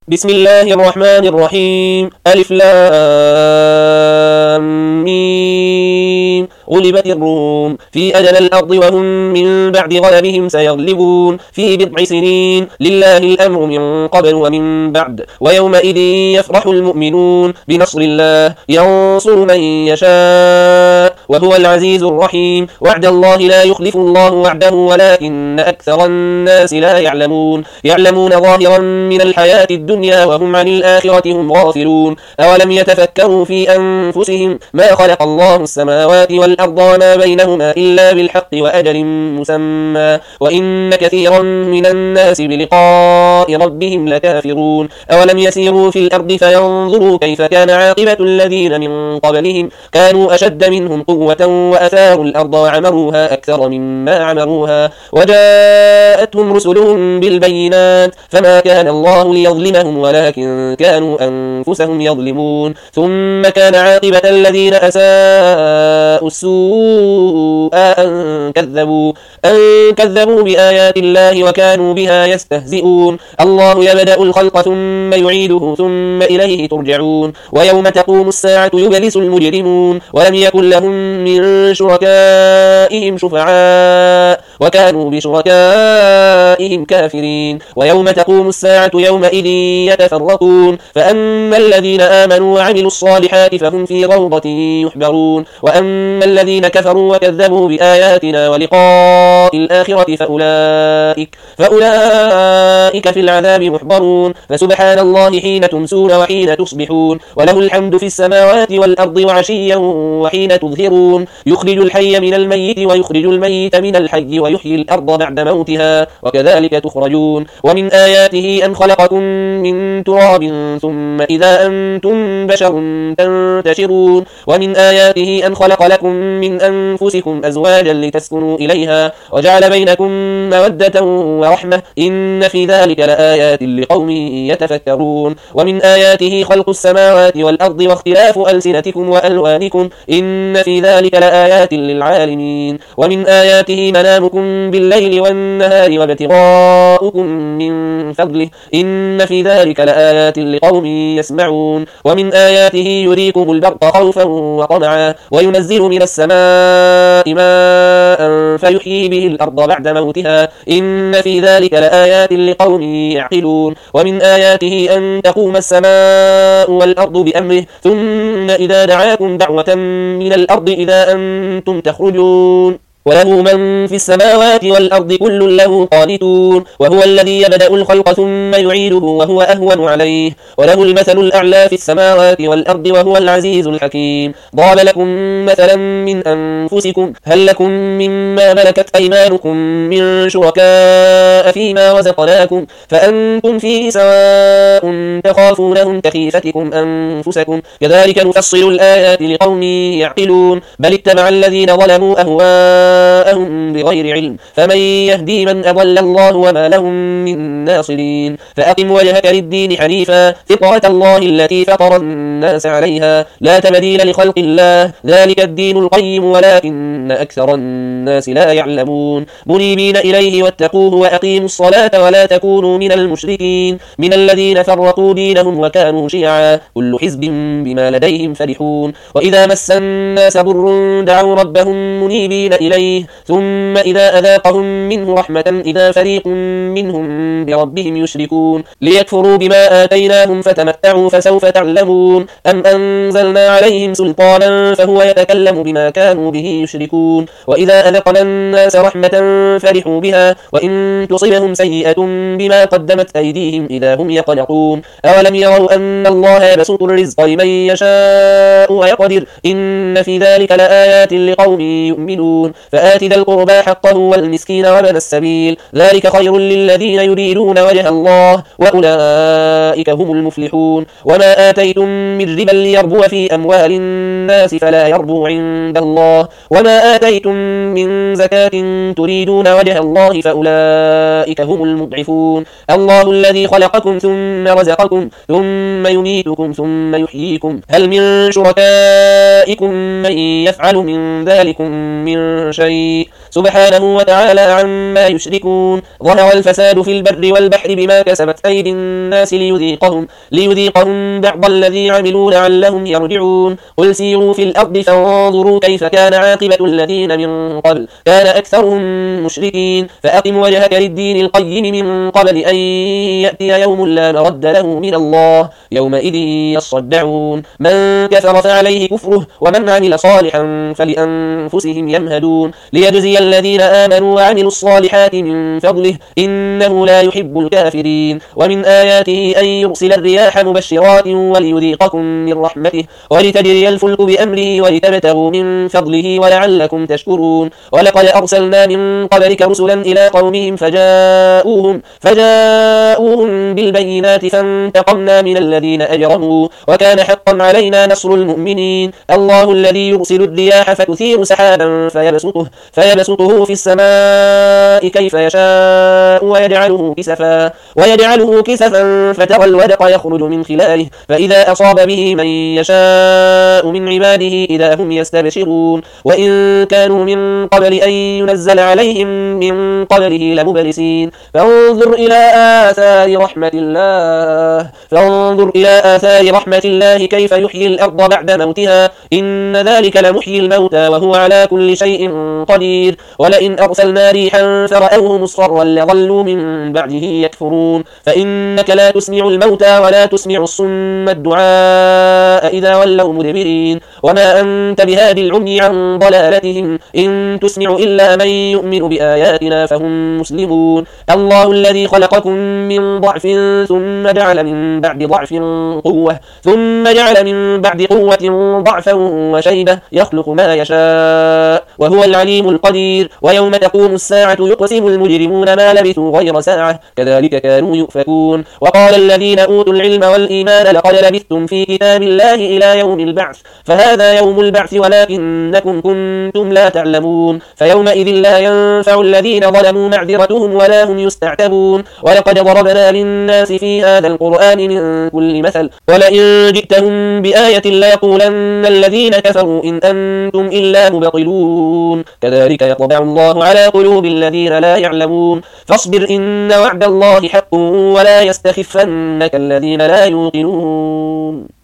بسم الله الرحمن الرحيم ألف لام ميم غلبت الروم في أدنى الأرض وهم من بعد غلبهم سيغلبون في بضع سنين لله الأمر من قبل ومن بعد ويومئذ يفرح المؤمنون بنصر الله ينصر من يشاء وهو العزيز الرحيم وعد الله لا يخلف الله وعده ولكن أكثر الناس لا يعلمون ظاهرا من الحياة الدنيا وهم عن الآخرة هم غافلون أولم يتفكروا في أنفسهم ما خلق الله السماوات والأرض وما بينهما إلا بالحق وأجل مسمى وإن كثيرا من الناس بلقاء ربهم لكافرون أولم يسيروا في الأرض فينظروا كيف كان عاقبة الذين من قبلهم كانوا أشد منهم قوة وأثاروا الأرض وعمروها أكثر مما عمروها وجاءتهم رسلهم بالبينات فما كان الله ليظلمهم ولكن كانوا أنفسهم يظلمون ثم كان عاقبة الذين أساءوا السوء أن كذبوا بآيات الله وكانوا بها يستهزئون الله يبدأ الخلق ثم يعيده ثم إليه ترجعون ويوم تقوم الساعة يبلس المجرمون ولم يكن لهم من شركائهم شفعاء وكانوا بشركائهم كافرين ويوم تقوم الساعة يومئذ يتفرقون فأما الذين آمنوا وعملوا الصالحات فهم في روضة يحبرون وأما الذين كفروا وكذبوا بآياتنا ولقاء الآخرة فأولئك في العذاب محضرون فسبحان الله حين تمسون وحين تصبحون وله الحمد في السماوات والأرض وعشيا وحين تظهرون يخرج الحي من الميت ويخرج الميت من الحي ويحيي الأرض بعد موتها وكذلك تخرجون ومن آياته أن خلقكم من تراب ثم إذا أنتم بشر تنتشرون ومن آياته أن خلق لكم من أنفسكم أزواجا لتسكنوا إليها وجعل بينكم مودة ورحمة إن في ذلك لآيات لقوم يتفكرون ومن آياته خلق السماوات والأرض واختلاف ألسنتكم وألوانكم إن في ذلك لآيات للعالمين ومن آياته منامكم بالليل والنهار وابتغاؤكم من فضله إن في ذلك لآيات لقوم يسمعون ومن آياته يريكم البرق خوفا وطمعا وينزل من السماء ماء فيحيي به الأرض بعد موتها إن في ذلك لآيات لقوم يعقلون ومن آياته أن تقوم السماء والأرض بأمره ثم إذا دعاكم دعوة من الأرض إذا أنتم تخرجون وله من في السماوات والأرض كل له قانتون وهو الذي يبدأ الخلق ثم يعيده وهو أهون عليه وله المثل الأعلى في السماوات والأرض وهو العزيز الحكيم ضرب لكم مثلا من أنفسكم هل لكم مما ملكت أيمانكم من شركاء فيما رزقناكم فأنتم فيه سواء تخافونهم كخيفتكم أنفسكم كذلك نفصل الآيات لقوم يعقلون بل اتبع الذين ظلموا أهواءهم بغير علم فمن يهدي من أضل الله وما لهم من ناصرين فأقم وجهك للدين حنيفا فطرة الله التي فطر الناس عليها لا تبديل لخلق الله ذلك الدين القيم ولكن أكثر الناس لا يعلمون منيبين إليه واتقوه وأقيموا الصلاة ولا تكونوا من المشركين من الذين فرقوا دينهم وكانوا شيعا كل حزب بما لديهم فرحون وإذا مس الناس ضر دعوا ربهم منيبين إليه ثم إذا أذاقهم منه رحمة إذا فريق منهم بربهم يشركون ليكفروا بما آتيناهم فتمتعوا فسوف تعلمون أم أنزلنا عليهم سلطانا فهو يتكلم بما كانوا به يشركون وإذا أذقنا الناس رحمة فرحوا بها وإن تصبهم سيئة بما قدمت أيديهم إذا هم يقنطون أولم يروا أن الله يبسط الرزق لمن يشاء ويقدر إن في ذلك لآيات لقوم يؤمنون فآت ذا القربى حقه والمسكين وابن السبيل ذلك خير للذين يريدون وجه الله وأولئك هم المفلحون وما آتيتم من ربا ليربو في أموال الناس فلا يربو عند الله وما آتيتم من زكاة تريدون وجه الله فأولئك هم المضعفون الله الذي خلقكم ثم رزقكم ثم يميتكم ثم يحييكم هل من شركائكم من يفعل من ذلكم من شيء سبحانه وتعالى عما يشركون. ظهر الفساد في البر والبحر بما كسبت أيدي الناس ليذيقهم بعض الذي عملوا لعلهم يرجعون. قل سيروا في الأرض فانظروا كيف كان عاقبة الذين من قبل كان أكثرهم مشركين. فأقم وجهك للدين القيم من قبل أن يأتي يوم لا مرد له من الله يومئذ يصدعون. من كفر فعليه كفره ومن عمل صالحا فلأنفسهم يمهدون ليجزي الذين آمنوا وعملوا الصالحات من فضله إنه لا يحب الكافرين. ومن آياته أن يرسل الرياح مبشرات وليذيقكم من رحمته ولتجري الفلك بأمره ولتبتغوا من فضله ولعلكم تشكرون. ولقد أرسلنا من قبلك رسلا إلى قومهم فجاءوهم بالبينات فانتقمنا من الذين أجرموا وكان حقا علينا نصر المؤمنين. الله الذي يرسل الرياح فتثير سحابا فيبسطه في السماء كيف يشاء ويجعله كسفا فترى الودق يخرج من خلاله فإذا أصاب به من يشاء من عباده إذا هم يستبشرون. وإن كانوا من قبل أن ينزل عليهم من قبله لمبلسين. فانظر إلى آثار رحمة الله كيف يحيي الأرض بعد موتها إن ذلك لمحيي الموتى وهو على كل شيء قدير. ولئن أرسلنا ريحا فرأوه مصفرا لظلوا من بعده يكفرون. فإنك لا تسمع الموتى ولا تسمع الصم الدعاء إذا ولوا مدبرين. وما أنت بهادي العمي عن ضلالتهم إن تسمع إلا من يؤمن بآياتنا فهم مسلمون. الله الذي خلقكم من ضعف ثم جعل من بعد قوة ضعفا وشيبة يخلق ما يشاء وهو العليم القدير. ويوم تقوم الساعة يقسم المجرمون ما لبثوا غير ساعة كذلك كانوا يؤفكون. وقال الذين أوتوا العلم والإيمان لقد لبثتم في كتاب الله إلى يوم البعث فهذا يوم البعث ولكنكم كنتم لا تعلمون. فيومئذ لا ينفع الذين ظلموا معذرتهم ولا هم يستعتبون. ولقد ضربنا للناس في هذا القرآن من كل مثل ولئن جئتهم بآية ليقولن الذين كفروا إن أنتم إلا مبطلون. كذلك يطبع الله على قلوب الذين لا يعلمون. فاصبر إن وعد الله حق ولا يستخفنك الذين لا يوقنون.